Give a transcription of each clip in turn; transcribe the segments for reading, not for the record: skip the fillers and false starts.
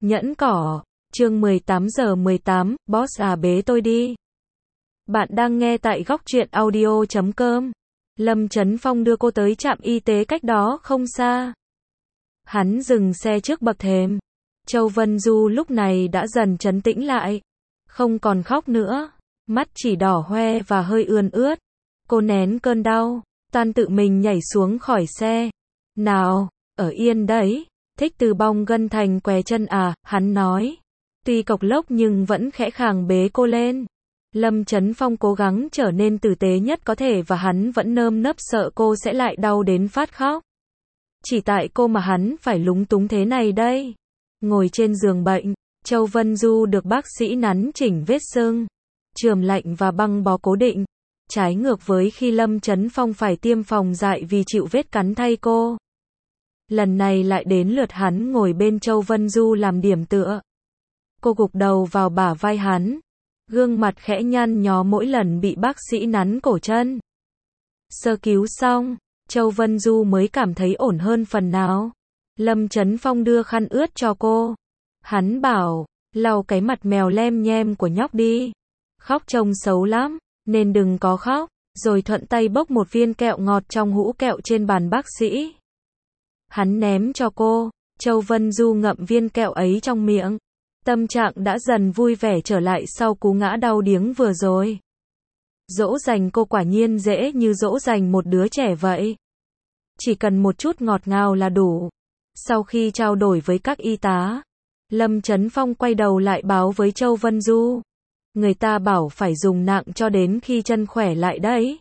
Nhẫn cỏ, chương 18:18, boss à bế tôi đi. Bạn đang nghe tại góc truyện audio.com. Lâm Chấn Phong đưa cô tới trạm y tế cách đó không xa. Hắn dừng xe trước bậc thềm. Châu Vân Du lúc này đã dần trấn tĩnh lại. Không còn khóc nữa. Mắt chỉ đỏ hoe và hơi ươn ướt. Cô nén cơn đau, toan tự mình nhảy xuống khỏi xe. Nào, ở yên đấy. Thích từ bong gân thành què chân à, hắn nói. Tuy cộc lốc nhưng vẫn khẽ khàng bế cô lên. Lâm Chấn Phong cố gắng trở nên tử tế nhất có thể và hắn vẫn nơm nớp sợ cô sẽ lại đau đến phát khóc. Chỉ tại cô mà hắn phải lúng túng thế này đây. Ngồi trên giường bệnh, Châu Vân Du được bác sĩ nắn chỉnh vết sưng, chườm lạnh và băng bó cố định. Trái ngược với khi Lâm Chấn Phong phải tiêm phòng dại vì chịu vết cắn thay cô. Lần này lại đến lượt hắn ngồi bên Châu Vân Du làm điểm tựa. Cô gục đầu vào bả vai hắn. Gương mặt khẽ nhăn nhó mỗi lần bị bác sĩ nắn cổ chân. Sơ cứu xong, Châu Vân Du mới cảm thấy ổn hơn phần nào. Lâm Chấn Phong đưa khăn ướt cho cô. Hắn bảo, lau cái mặt mèo lem nhem của nhóc đi. Khóc trông xấu lắm, nên đừng có khóc. Rồi thuận tay bốc một viên kẹo ngọt trong hũ kẹo trên bàn bác sĩ. Hắn ném cho cô. Châu Vân Du ngậm viên kẹo ấy trong miệng. Tâm trạng đã dần vui vẻ trở lại sau cú ngã đau điếng vừa rồi. Dỗ dành cô quả nhiên dễ như dỗ dành một đứa trẻ vậy. Chỉ cần một chút ngọt ngào là đủ. Sau khi trao đổi với các y tá, Lâm Chấn Phong quay đầu lại báo với Châu Vân Du. Người ta bảo phải dùng nặng cho đến khi chân khỏe lại đấy.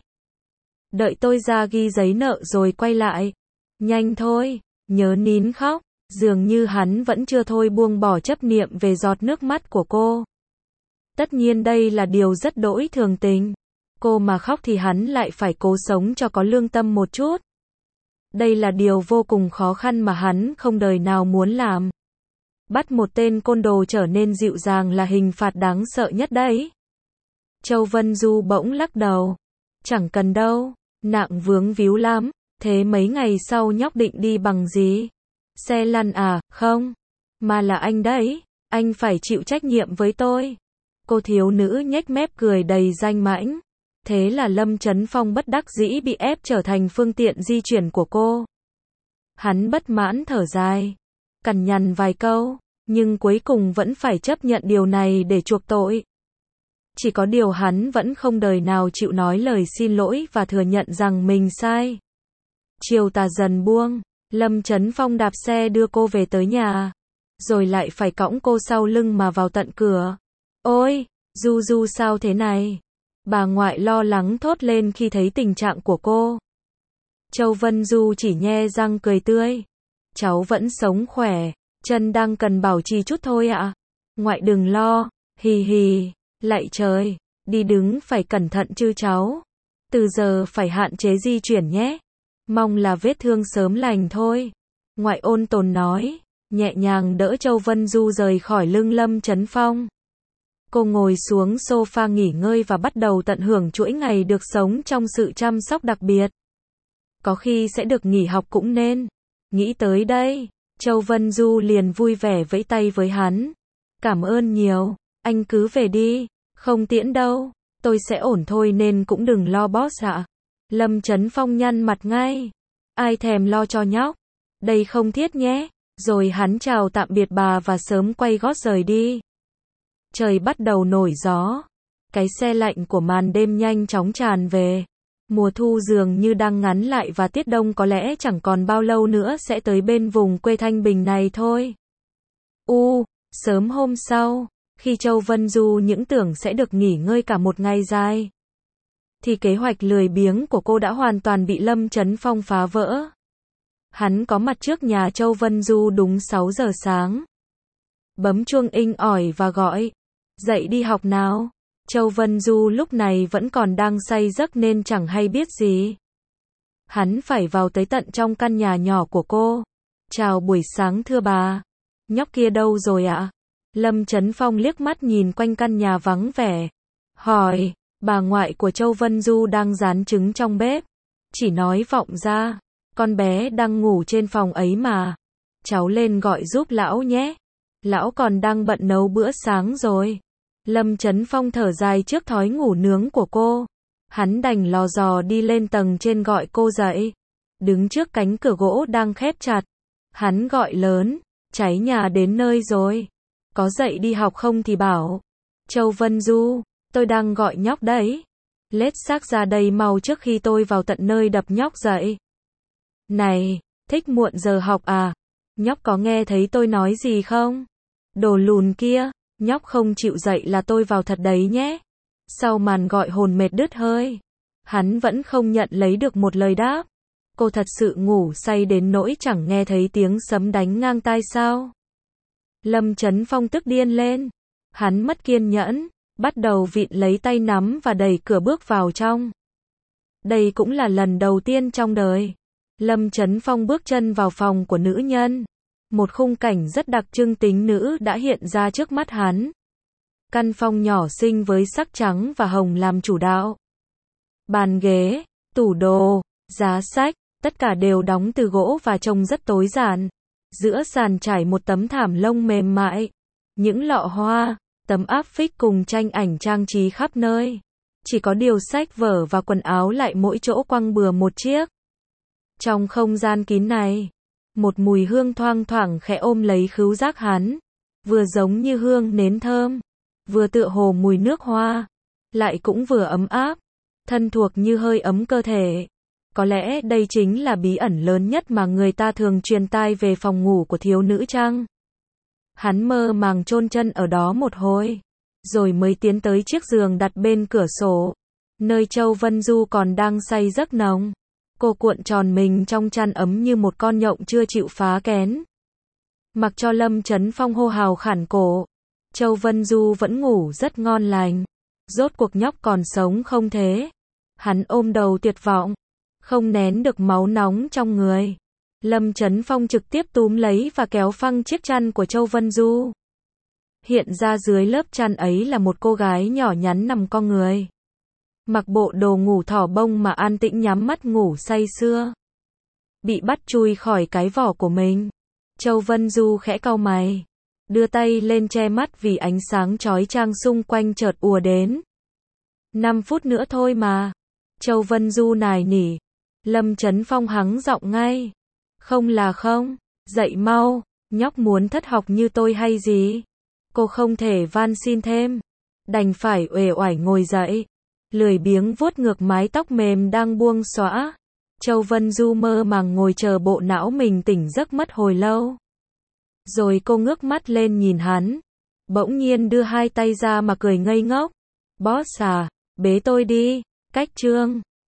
Đợi tôi ra ghi giấy nợ rồi quay lại. Nhanh thôi, nhớ nín khóc. Dường như hắn vẫn chưa thôi buông bỏ chấp niệm về giọt nước mắt của cô. Tất nhiên đây là điều rất đỗi thường tình. Cô mà khóc thì hắn lại phải cố sống cho có lương tâm một chút. Đây là điều vô cùng khó khăn mà hắn không đời nào muốn làm. Bắt một tên côn đồ trở nên dịu dàng là hình phạt đáng sợ nhất đấy. Châu Vân Du bỗng lắc đầu. Chẳng cần đâu, nặng vướng víu lắm. Thế mấy ngày sau nhóc định đi bằng gì? Xe lăn à, không. Mà là anh đấy, anh phải chịu trách nhiệm với tôi. Cô thiếu nữ nhếch mép cười đầy danh mãnh. Thế là Lâm Chấn Phong bất đắc dĩ bị ép trở thành phương tiện di chuyển của cô. Hắn bất mãn thở dài, cằn nhằn vài câu, nhưng cuối cùng vẫn phải chấp nhận điều này để chuộc tội. Chỉ có điều hắn vẫn không đời nào chịu nói lời xin lỗi và thừa nhận rằng mình sai. Chiều tà dần buông. Lâm Chấn Phong đạp xe đưa cô về tới nhà, rồi lại phải cõng cô sau lưng mà vào tận cửa. Ôi, Du Du sao thế này? Bà ngoại lo lắng thốt lên khi thấy tình trạng của cô. Châu Vân Du chỉ nhe răng cười tươi. Cháu vẫn sống khỏe, chân đang cần bảo trì chút thôi ạ. Ngoại đừng lo, hì hì, lạy trời, đi đứng phải cẩn thận chứ cháu. Từ giờ phải hạn chế di chuyển nhé. Mong là vết thương sớm lành thôi. Ngoại ôn tồn nói, nhẹ nhàng đỡ Châu Vân Du rời khỏi lưng Lâm Chấn Phong. Cô ngồi xuống sofa nghỉ ngơi và bắt đầu tận hưởng chuỗi ngày được sống trong sự chăm sóc đặc biệt. Có khi sẽ được nghỉ học cũng nên. Nghĩ tới đây, Châu Vân Du liền vui vẻ vẫy tay với hắn. Cảm ơn nhiều, anh cứ về đi, không tiễn đâu, tôi sẽ ổn thôi nên cũng đừng lo boss ạ. Lâm Chấn Phong nhăn mặt ngay. Ai thèm lo cho nhóc. Đây không thiết nhé. Rồi hắn chào tạm biệt bà và sớm quay gót rời đi. Trời bắt đầu nổi gió. Cái xe lạnh của màn đêm nhanh chóng tràn về. Mùa thu dường như đang ngắn lại và tiết đông có lẽ chẳng còn bao lâu nữa sẽ tới bên vùng quê Thanh Bình này thôi. Sớm hôm sau, khi Châu Vân Du những tưởng sẽ được nghỉ ngơi cả một ngày dài, thì kế hoạch lười biếng của cô đã hoàn toàn bị Lâm Chấn Phong phá vỡ. Hắn có mặt trước nhà Châu Vân Du đúng 6 giờ sáng. Bấm chuông inh ỏi và gọi. Dậy đi học nào. Châu Vân Du lúc này vẫn còn đang say giấc nên chẳng hay biết gì. Hắn phải vào tới tận trong căn nhà nhỏ của cô. Chào buổi sáng thưa bà. Nhóc kia đâu rồi ạ? Lâm Chấn Phong liếc mắt nhìn quanh căn nhà vắng vẻ. Hỏi. Bà ngoại của Châu Vân Du đang rán trứng trong bếp. Chỉ nói vọng ra. Con bé đang ngủ trên phòng ấy mà. Cháu lên gọi giúp lão nhé. Lão còn đang bận nấu bữa sáng rồi. Lâm Chấn Phong thở dài trước thói ngủ nướng của cô. Hắn đành lò dò đi lên tầng trên gọi cô dậy. Đứng trước cánh cửa gỗ đang khép chặt. Hắn gọi lớn, cháy nhà đến nơi rồi. Có dậy đi học không thì bảo. Châu Vân Du, tôi đang gọi nhóc đấy. Lết xác ra đây mau trước khi tôi vào tận nơi đập nhóc dậy. Này, thích muộn giờ học à? Nhóc có nghe thấy tôi nói gì không? Đồ lùn kia, nhóc không chịu dậy là tôi vào thật đấy nhé. Sau màn gọi hồn mệt đứt hơi, hắn vẫn không nhận lấy được một lời đáp. Cô thật sự ngủ say đến nỗi chẳng nghe thấy tiếng sấm đánh ngang tai sao? Lâm Chấn Phong tức điên lên. Hắn mất kiên nhẫn, bắt đầu vịn lấy tay nắm và đẩy cửa bước vào trong. Đây cũng là lần đầu tiên trong đời Lâm Chấn Phong bước chân vào phòng của nữ nhân. Một khung cảnh rất đặc trưng tính nữ đã hiện ra trước mắt hắn. Căn phòng nhỏ xinh với sắc trắng và hồng làm chủ đạo. Bàn ghế, tủ đồ, giá sách, tất cả đều đóng từ gỗ và trông rất tối giản. Giữa sàn trải một tấm thảm lông mềm mại. Những lọ hoa, tấm áp phích cùng tranh ảnh trang trí khắp nơi. Chỉ có điều sách vở và quần áo lại mỗi chỗ quăng bừa một chiếc. Trong không gian kín này, một mùi hương thoang thoảng khẽ ôm lấy khứu giác hắn. Vừa giống như hương nến thơm, vừa tựa hồ mùi nước hoa, lại cũng vừa ấm áp, thân thuộc như hơi ấm cơ thể. Có lẽ đây chính là bí ẩn lớn nhất mà người ta thường truyền tai về phòng ngủ của thiếu nữ chăng? Hắn mơ màng chôn chân ở đó một hồi, rồi mới tiến tới chiếc giường đặt bên cửa sổ, nơi Châu Vân Du còn đang say giấc nồng. Cô cuộn tròn mình trong chăn ấm như một con nhộng chưa chịu phá kén. Mặc cho Lâm Chấn Phong hô hào khản cổ, Châu Vân Du vẫn ngủ rất ngon lành. Rốt cuộc nhóc còn sống không thế? Hắn ôm đầu tuyệt vọng, không nén được máu nóng trong người. Lâm Chấn Phong trực tiếp túm lấy và kéo phăng chiếc chăn của Châu Vân Du. Hiện ra dưới lớp chăn ấy là một cô gái nhỏ nhắn nằm co người. Mặc bộ đồ ngủ thỏ bông mà an tĩnh nhắm mắt ngủ say sưa. Bị bắt chui khỏi cái vỏ của mình. Châu Vân Du khẽ cau mày, đưa tay lên che mắt vì ánh sáng chói chang xung quanh chợt ùa đến. 5 phút nữa thôi mà. Châu Vân Du nài nỉ. Lâm Chấn Phong hắng giọng ngay. Không là không, dậy mau, nhóc muốn thất học như tôi hay gì? Cô không thể van xin thêm, đành phải uể oải ngồi dậy, lười biếng vuốt ngược mái tóc mềm đang buông xõa. Châu Vân Du mơ màng ngồi chờ bộ não mình tỉnh giấc mất hồi lâu. Rồi cô ngước mắt lên nhìn hắn, bỗng nhiên đưa hai tay ra mà cười ngây ngốc. Boss à, bế tôi đi. Cách chương